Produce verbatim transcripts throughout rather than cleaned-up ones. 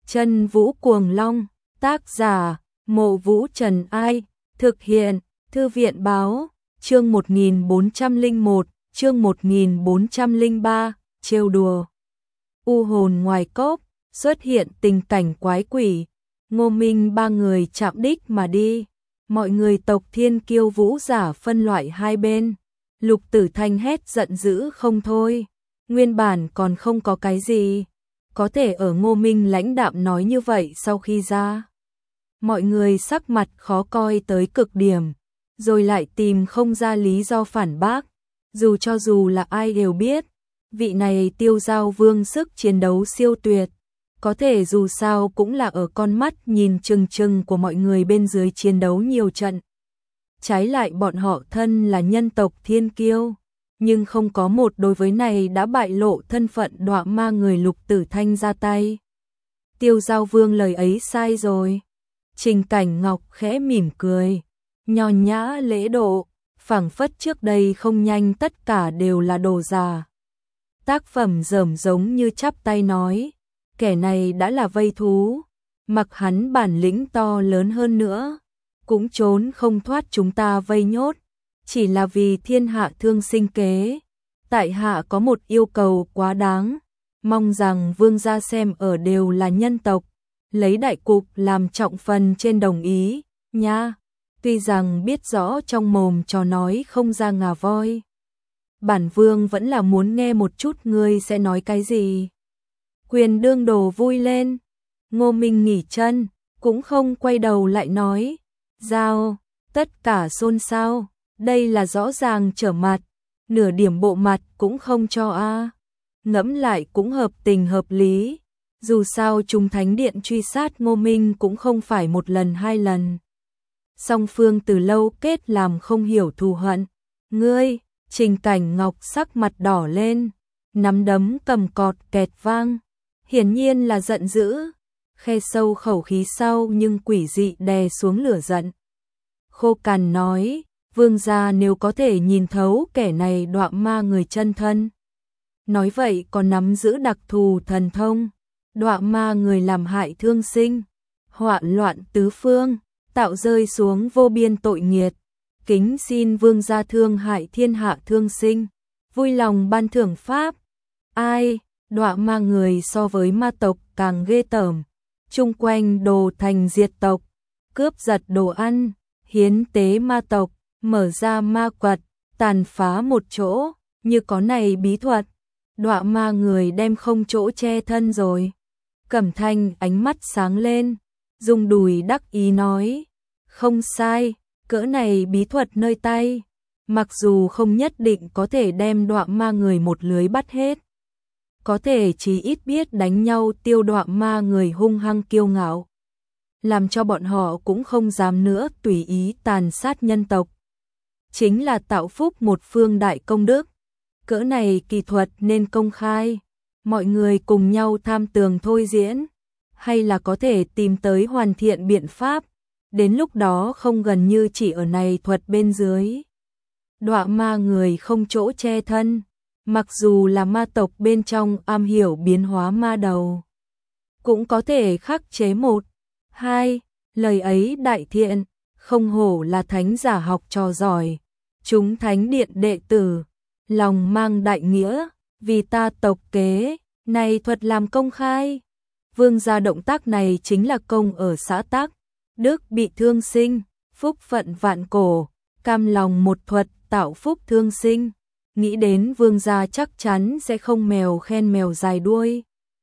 Chân Vũ Cuồng Long, tác giả, Mộ Vũ Trần Ai, thực hiện, Thư viện báo, chương một nghìn bốn trăm lẻ một, chương một nghìn bốn trăm lẻ ba, trêu đùa. U hồn ngoài cốc, xuất hiện tình cảnh quái quỷ, Ngô Minh ba người chạm đích mà đi, mọi người tộc Thiên Kiêu Vũ giả phân loại hai bên, Lục Tử Thanh hét giận dữ không thôi, nguyên bản còn không có cái gì, có thể ở Ngô Minh lãnh đạm nói như vậy sau khi ra. Mọi người sắc mặt khó coi tới cực điểm, rồi lại tìm không ra lý do phản bác, dù cho dù là ai đều biết, vị này Tiêu Giao Vương sức chiến đấu siêu tuyệt, có thể dù sao cũng là ở con mắt nhìn chừng chừng của mọi người bên dưới chiến đấu nhiều trận. Trái lại bọn họ thân là nhân tộc Thiên Kiêu, nhưng không có một đối với này đã bại lộ thân phận đọa ma người Lục Tử Thanh ra tay. Tiêu Giao Vương lời ấy sai rồi. Trình Cảnh Ngọc khẽ mỉm cười, nho nhã lễ độ, phảng phất trước đây không nhanh tất cả đều là đồ giả. Tác phẩm rởm giống như chắp tay nói, kẻ này đã là vây thú, mặc hắn bản lĩnh to lớn hơn nữa, cũng trốn không thoát chúng ta vây nhốt, chỉ là vì thiên hạ thương sinh kế. Tại hạ có một yêu cầu quá đáng, mong rằng vương gia xem ở đều là nhân tộc, lấy đại cục làm trọng phần trên đồng ý, nha. Tuy rằng biết rõ trong mồm trò nói không ra ngà voi, bản vương vẫn là muốn nghe một chút ngươi sẽ nói cái gì. Quyền đương đồ vui lên, Ngô Minh nghỉ chân, cũng không quay đầu lại nói, giao, tất cả xôn xao, đây là rõ ràng trở mặt, nửa điểm bộ mặt cũng không cho a. Ngẫm lại cũng hợp tình hợp lý, dù sao Trung Thánh Điện truy sát Ngô Minh cũng không phải một lần hai lần. Song phương từ lâu kết làm không hiểu thù hận. Ngươi, Trình Cảnh Ngọc sắc mặt đỏ lên, nắm đấm cầm cọt kẹt vang, hiển nhiên là giận dữ, khe sâu khẩu khí sau nhưng quỷ dị đè xuống lửa giận. Khô cằn nói, vương gia nếu có thể nhìn thấu kẻ này đọa ma người chân thân. Nói vậy còn nắm giữ đặc thù thần thông, đọa ma người làm hại thương sinh, họa loạn tứ phương, tạo rơi xuống vô biên tội nghiệt. Kính xin vương gia thương hại thiên hạ thương sinh, vui lòng ban thưởng pháp. Ai, đọa ma người so với ma tộc càng ghê tởm, chung quanh đồ thành diệt tộc, cướp giật đồ ăn, hiến tế ma tộc, mở ra ma quật, tàn phá một chỗ, như có này bí thuật, đọa ma người đem không chỗ che thân rồi. Cẩm Thanh ánh mắt sáng lên, dùng đùi đắc ý nói, không sai, cỡ này bí thuật nơi tay, mặc dù không nhất định có thể đem đọa ma người một lưới bắt hết, có thể chỉ ít biết đánh nhau tiêu đọa ma người hung hăng kiêu ngạo, làm cho bọn họ cũng không dám nữa tùy ý tàn sát nhân tộc. Chính là tạo phúc một phương đại công đức, cỡ này kỳ thuật nên công khai, mọi người cùng nhau tham tường thôi diễn, hay là có thể tìm tới hoàn thiện biện pháp, đến lúc đó không gần như chỉ ở này thuật bên dưới. Đọa ma người không chỗ che thân, mặc dù là ma tộc bên trong am hiểu biến hóa ma đầu, cũng có thể khắc chế một, hai, lời ấy đại thiện, không hổ là thánh giả học trò giỏi, chúng thánh điện đệ tử, lòng mang đại nghĩa, vì ta tộc kế, này thuật làm công khai. Vương gia động tác này chính là công ở xã tắc, đức bị thương sinh, phúc phận vạn cổ, cam lòng một thuật tạo phúc thương sinh. Nghĩ đến vương gia chắc chắn sẽ không mèo khen mèo dài đuôi.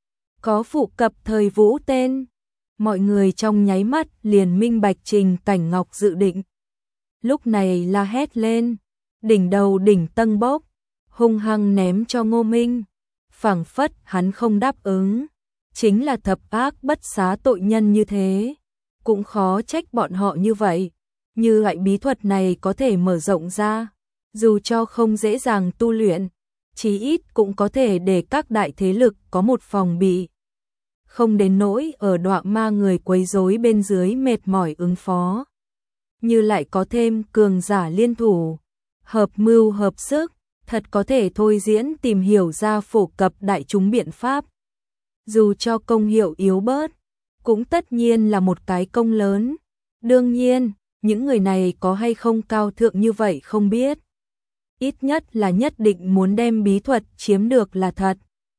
Có phụ cập thời vũ tên, mọi người trong nháy mắt liền minh bạch Trình Cảnh Ngọc dự định. Lúc này la hét lên, đỉnh đầu đỉnh tân bốc, hung hăng ném cho Ngô Minh, phảng phất hắn không đáp ứng, chính là thập ác bất xá tội nhân như thế, cũng khó trách bọn họ như vậy. Như loại bí thuật này có thể mở rộng ra, dù cho không dễ dàng tu luyện, chí ít cũng có thể để các đại thế lực có một phòng bị, không đến nỗi ở đọa ma người quấy rối bên dưới mệt mỏi ứng phó. Như lại có thêm cường giả liên thủ, hợp mưu hợp sức, thật có thể thôi diễn tìm hiểu ra phổ cập đại chúng biện pháp. Dù cho công hiệu yếu bớt, cũng tất nhiên là một cái công lớn. Đương nhiên, những người này có hay không cao thượng như vậy không biết. Ít nhất là nhất định muốn đem bí thuật chiếm được là thật.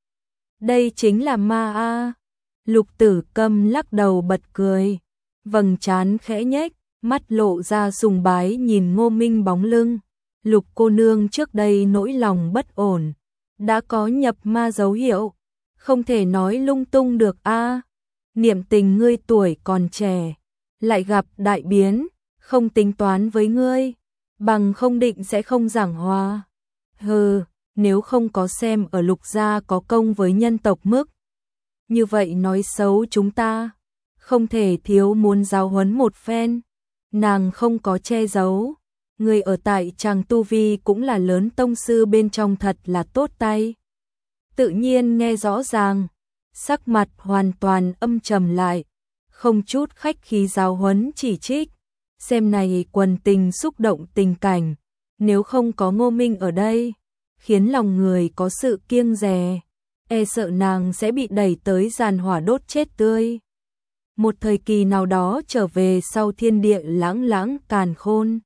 Đây chính là ma a. Lục Tử Câm lắc đầu bật cười, vầng trán khẽ nhếch, mắt lộ ra sùng bái nhìn Ngô Minh bóng lưng. Lục cô nương trước đây nỗi lòng bất ổn, đã có nhập ma dấu hiệu, không thể nói lung tung được a. Niệm tình ngươi tuổi còn trẻ, lại gặp đại biến, không tính toán với ngươi, bằng không định sẽ không giảng hòa. Hừ, nếu không có xem ở Lục gia có công với nhân tộc mức, như vậy nói xấu chúng ta, không thể thiếu muốn giáo huấn một phen. Nàng không có che giấu, người ở tại Tràng tu vi cũng là lớn tông sư bên trong thật là tốt tay. Tự nhiên nghe rõ ràng, sắc mặt hoàn toàn âm trầm lại, không chút khách khí giáo huấn chỉ trích. Xem này quần tình xúc động tình cảnh, nếu không có Ngô Minh ở đây, khiến lòng người có sự kiêng dè, e sợ nàng sẽ bị đẩy tới giàn hỏa đốt chết tươi. Một thời kỳ nào đó trở về sau thiên địa lãng lãng càn khôn.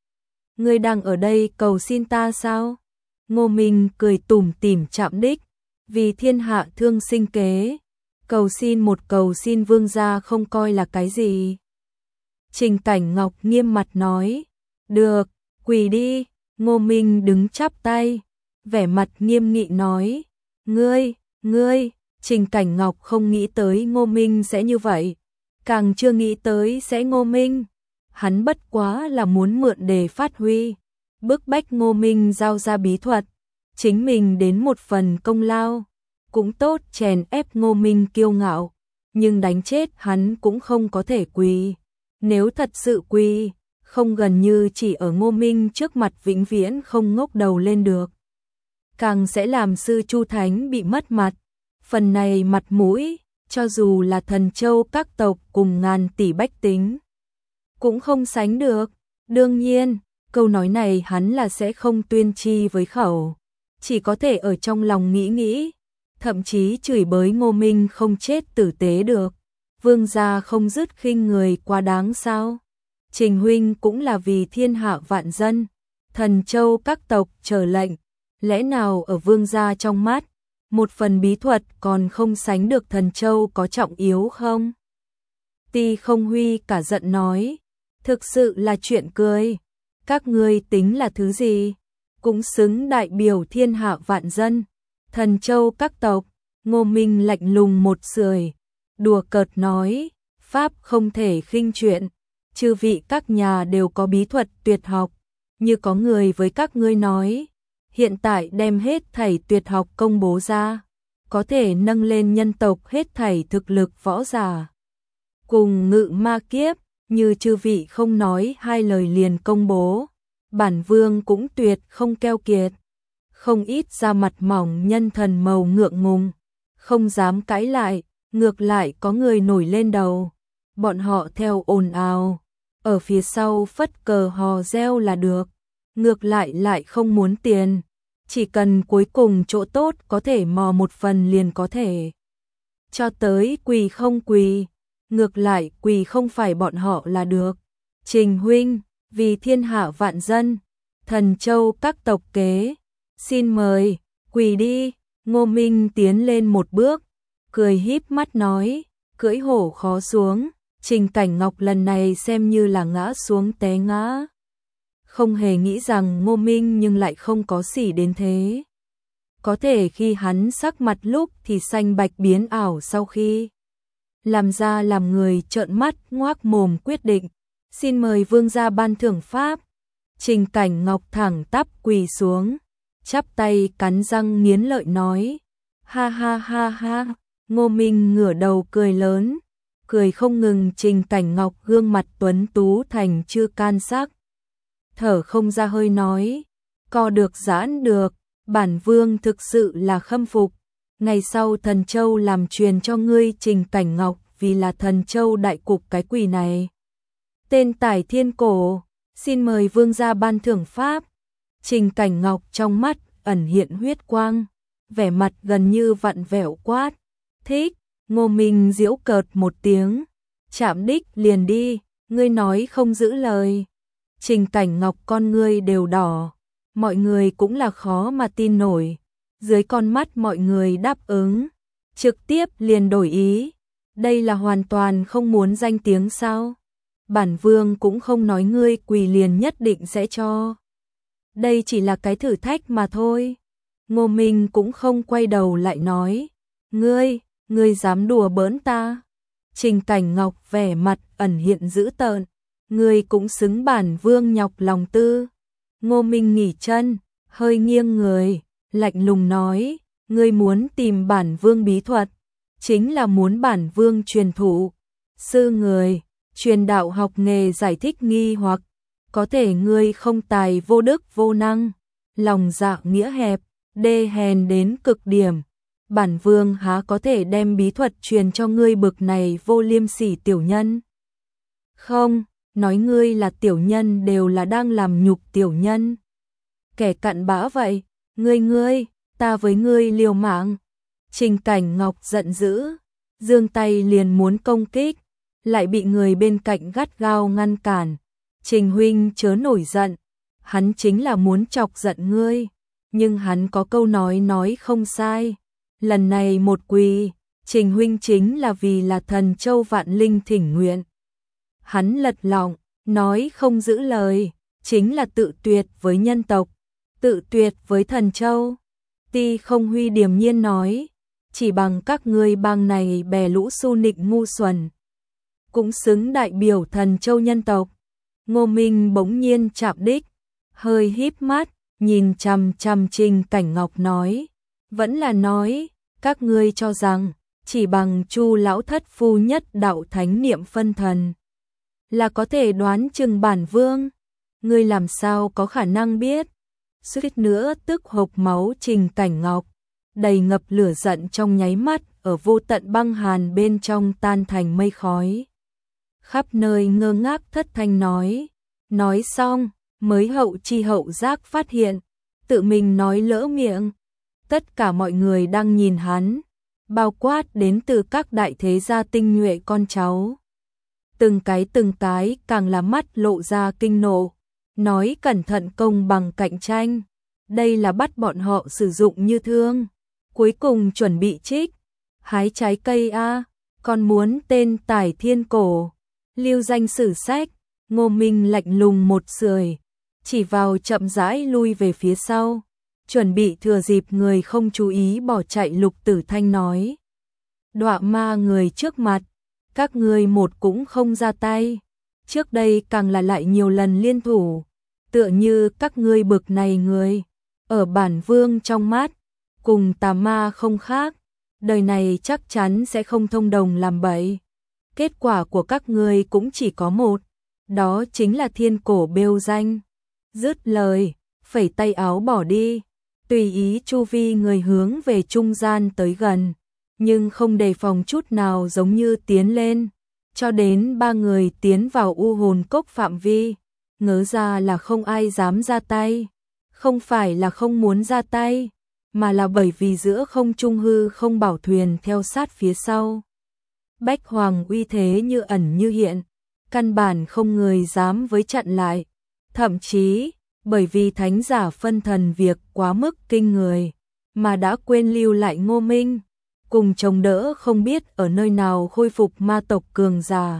Ngươi đang ở đây cầu xin ta sao? Ngô Minh cười tủm tỉm chạm đích, vì thiên hạ thương sinh kế, cầu xin một cầu xin vương gia không coi là cái gì. Trình Cảnh Ngọc nghiêm mặt nói, được, quỳ đi. Ngô Minh đứng chắp tay, vẻ mặt nghiêm nghị nói, ngươi, ngươi. Trình Cảnh Ngọc không nghĩ tới Ngô Minh sẽ như vậy, càng chưa nghĩ tới sẽ Ngô Minh. Hắn bất quá là muốn mượn để phát huy, bức bách Ngô Minh giao ra bí thuật, chính mình đến một phần công lao, cũng tốt chèn ép Ngô Minh kiêu ngạo, nhưng đánh chết hắn cũng không có thể quỳ. Nếu thật sự quỳ, không gần như chỉ ở Ngô Minh trước mặt vĩnh viễn không ngóc đầu lên được. Càng sẽ làm sư Chu Thánh bị mất mặt, phần này mặt mũi, cho dù là Thần Châu các tộc cùng ngàn tỷ bách tính, cũng không sánh được. Đương nhiên, câu nói này hắn là sẽ không tuyên chi với khẩu, chỉ có thể ở trong lòng nghĩ nghĩ, thậm chí chửi bới Ngô Minh không chết tử tế được. Vương gia không dứt khinh người quá đáng sao? Trình huynh cũng là vì thiên hạ vạn dân, Thần Châu các tộc chờ lệnh, lẽ nào ở vương gia trong mắt, một phần bí thuật còn không sánh được Thần Châu có trọng yếu không? Ti Không Huy cả giận nói, thực sự là chuyện cười, các ngươi tính là thứ gì? Cũng xứng đại biểu thiên hạ vạn dân, Thần Châu các tộc. Ngô Minh lạnh lùng một sưởi, đùa cợt nói, pháp không thể khinh chuyện, chư vị các nhà đều có bí thuật tuyệt học, như có người với các ngươi nói, hiện tại đem hết thảy tuyệt học công bố ra, có thể nâng lên nhân tộc hết thảy thực lực võ giả. Cùng ngự ma kiếp, như chư vị không nói hai lời liền công bố, bản vương cũng tuyệt không keo kiệt. Không ít ra mặt mỏng nhân thần màu ngượng ngùng, không dám cãi lại, ngược lại có người nổi lên đầu. Bọn họ theo ồn ào, ở phía sau phất cờ hò reo là được, ngược lại lại không muốn tiền, chỉ cần cuối cùng chỗ tốt có thể mò một phần liền có thể. Cho tới quỳ không quỳ, ngược lại quỳ không phải bọn họ là được. Trình huynh, vì thiên hạ vạn dân, Thần Châu các tộc kế, xin mời, quỳ đi. Ngô Minh tiến lên một bước, cười híp mắt nói, cưỡi hổ khó xuống. Trình Cảnh Ngọc lần này xem như là ngã xuống té ngã. Không hề nghĩ rằng Ngô Minh nhưng lại không có sỉ đến thế. Có thể khi hắn sắc mặt lúc thì xanh bạch biến ảo, sau khi làm ra làm người trợn mắt ngoác mồm quyết định, xin mời vương gia ban thưởng pháp. Trình Cảnh Ngọc thẳng tắp quỳ xuống, chắp tay cắn răng nghiến lợi nói, ha ha ha ha. Ngô Minh ngửa đầu cười lớn, cười không ngừng. Trình Cảnh Ngọc gương mặt tuấn tú thành chưa can sắc, thở không ra hơi nói, co được giãn được, bản vương thực sự là khâm phục. Ngày sau Thần Châu làm truyền cho ngươi Trình Cảnh Ngọc, vì là Thần Châu đại cục cái quỷ này, tên tài thiên cổ, xin mời vương gia ban thưởng pháp. Trình Cảnh Ngọc trong mắt ẩn hiện huyết quang, vẻ mặt gần như vặn vẹo quát, thích. Ngô Minh giễu cợt một tiếng, chạm đích liền đi, ngươi nói không giữ lời. Trình Cảnh Ngọc con ngươi đều đỏ, mọi người cũng là khó mà tin nổi. Dưới con mắt mọi người đáp ứng, trực tiếp liền đổi ý. Đây là hoàn toàn không muốn danh tiếng sao? Bản vương cũng không nói ngươi quỳ liền nhất định sẽ cho. Đây chỉ là cái thử thách mà thôi. Ngô Minh cũng không quay đầu lại nói, ngươi, ngươi dám đùa bỡn ta. Trình Cảnh Ngọc vẻ mặt ẩn hiện dữ tợn, ngươi cũng xứng bản vương nhọc lòng tư. Ngô Minh nghỉ chân, hơi nghiêng người, lạnh lùng nói, ngươi muốn tìm bản vương bí thuật, chính là muốn bản vương truyền thụ. Sư người, truyền đạo học nghề giải thích nghi hoặc, có thể ngươi không tài vô đức vô năng, lòng dạ nghĩa hẹp, đê hèn đến cực điểm. Bản vương há có thể đem bí thuật truyền cho ngươi bực này vô liêm sỉ tiểu nhân. Không, nói ngươi là tiểu nhân đều là đang làm nhục tiểu nhân. Kẻ cặn bã vậy, ngươi ngươi, ta với ngươi liều mạng. Trình Cảnh Ngọc giận dữ, giương tay liền muốn công kích, lại bị người bên cạnh gắt gao ngăn cản. Trình huynh chớ nổi giận, hắn chính là muốn chọc giận ngươi, nhưng hắn có câu nói nói không sai. Lần này một quỳ, Trình huynh chính là vì là thần châu vạn linh thỉnh nguyện. Hắn lật lọng, nói không giữ lời, chính là tự tuyệt với nhân tộc, tự tuyệt với thần châu. Ti Không Huy điềm nhiên nói, chỉ bằng các ngươi bang này bè lũ su nịnh ngu xuẩn, cũng xứng đại biểu thần châu nhân tộc. Ngô Minh bỗng nhiên chạm đích, hơi híp mắt, nhìn chằm chằm Trình Cảnh Ngọc nói, vẫn là nói, các ngươi cho rằng, chỉ bằng Chu lão thất phu nhất đạo thánh niệm phân thần, là có thể đoán chừng bản vương. Ngươi làm sao có khả năng biết? Suýt nữa tức hộc máu. Trình Cảnh Ngọc, đầy ngập lửa giận trong nháy mắt, ở vô tận băng hàn bên trong tan thành mây khói. Khắp nơi ngơ ngác thất thanh nói, nói xong, mới hậu chi hậu giác phát hiện, tự mình nói lỡ miệng. Tất cả mọi người đang nhìn hắn, bao quát đến từ các đại thế gia tinh nhuệ con cháu. Từng cái từng cái càng là mắt lộ ra kinh nộ, nói cẩn thận công bằng cạnh tranh. Đây là bắt bọn họ sử dụng như thương, cuối cùng chuẩn bị trích, hái trái cây a, còn muốn tên tài thiên cổ, lưu danh sử sách. Ngô Minh lạnh lùng một sưởi, chỉ vào chậm rãi lui về phía sau, chuẩn bị thừa dịp người không chú ý bỏ chạy. Lục Tử Thanh nói, đọa ma người trước mặt, các ngươi một cũng không ra tay, trước đây càng là lại nhiều lần liên thủ, tựa như các ngươi bực này người, ở bản vương trong mắt, cùng tà ma không khác, đời này chắc chắn sẽ không thông đồng làm bậy. Kết quả của các ngươi cũng chỉ có một, đó chính là thiên cổ bêu danh. Dứt lời, phẩy tay áo bỏ đi, tùy ý chu vi người hướng về trung gian tới gần, nhưng không đề phòng chút nào, giống như tiến lên, cho đến ba người tiến vào u hồn cốc phạm vi, ngớ ra là không ai dám ra tay, không phải là không muốn ra tay, mà là bởi vì giữa không trung hư không bảo thuyền theo sát phía sau. Bách Hoàng uy thế như ẩn như hiện, căn bản không người dám với chặn lại, thậm chí bởi vì thánh giả phân thần việc quá mức kinh người, mà đã quên lưu lại Ngô Minh, cùng chống đỡ không biết ở nơi nào khôi phục ma tộc cường giả.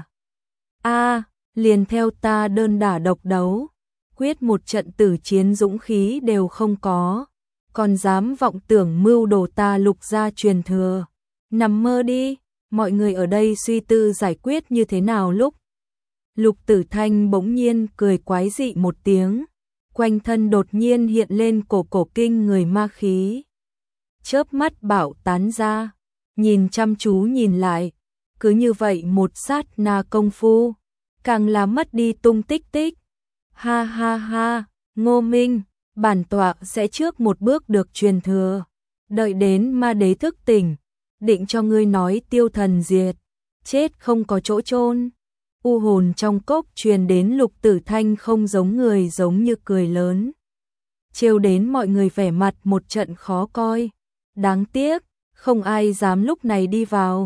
A, liền theo ta đơn đả độc đấu, quyết một trận tử chiến dũng khí đều không có, còn dám vọng tưởng mưu đồ ta Lục gia truyền thừa, nằm mơ đi. Mọi người ở đây suy tư giải quyết như thế nào lúc. Lục Tử Thanh bỗng nhiên cười quái dị một tiếng, quanh thân đột nhiên hiện lên cổ cổ kinh người ma khí. Chớp mắt bảo tán ra, nhìn chăm chú nhìn lại, cứ như vậy một sát na công phu, càng là mất đi tung tích tích. Ha ha ha, Ngô Minh, bản tọa sẽ trước một bước được truyền thừa, đợi đến ma đế thức tỉnh, định cho ngươi nói tiêu thần diệt, chết không có chỗ chôn. U hồn trong cốc truyền đến Lục Tử Thanh không giống người giống như cười lớn, trêu đến mọi người vẻ mặt một trận khó coi. Đáng tiếc, không ai dám lúc này đi vào,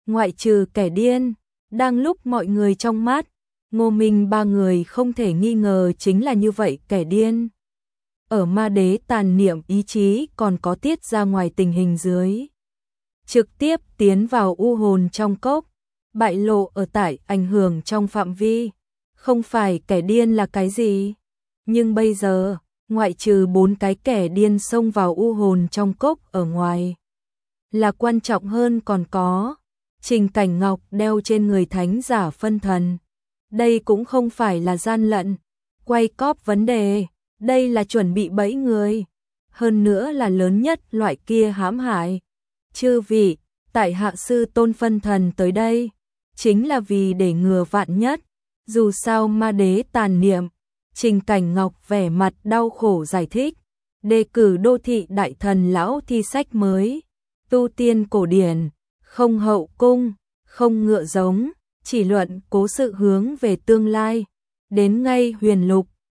ngoại trừ kẻ điên, đang lúc mọi người trong mắt, Ngô Minh ba người không thể nghi ngờ chính là như vậy kẻ điên. Ở ma đế tàn niệm ý chí còn có tiết ra ngoài tình hình dưới. Trực tiếp tiến vào u hồn trong cốc, bại lộ ở tại ảnh hưởng trong phạm vi. Không phải kẻ điên là cái gì. Nhưng bây giờ, ngoại trừ bốn cái kẻ điên xông vào u hồn trong cốc ở ngoài. Là quan trọng hơn còn có. Trình Cảnh Ngọc đeo trên người thánh giả phân thần. Đây cũng không phải là gian lận. Quay cóp vấn đề. Đây là chuẩn bị bẫy người. Hơn nữa là lớn nhất loại kia hãm hại. Chư vị, tại hạ sư tôn phân thần tới đây. Chính là vì để ngừa vạn nhất. Dù sao ma đế tàn niệm. Trình Cảnh Ngọc vẻ mặt đau khổ giải thích. Đề cử đô thị đại thần lão thi sách mới. Tu tiên cổ điển. Không hậu cung. Không ngựa giống. Chỉ luận cố sự hướng về tương lai. Đến ngay huyền lục.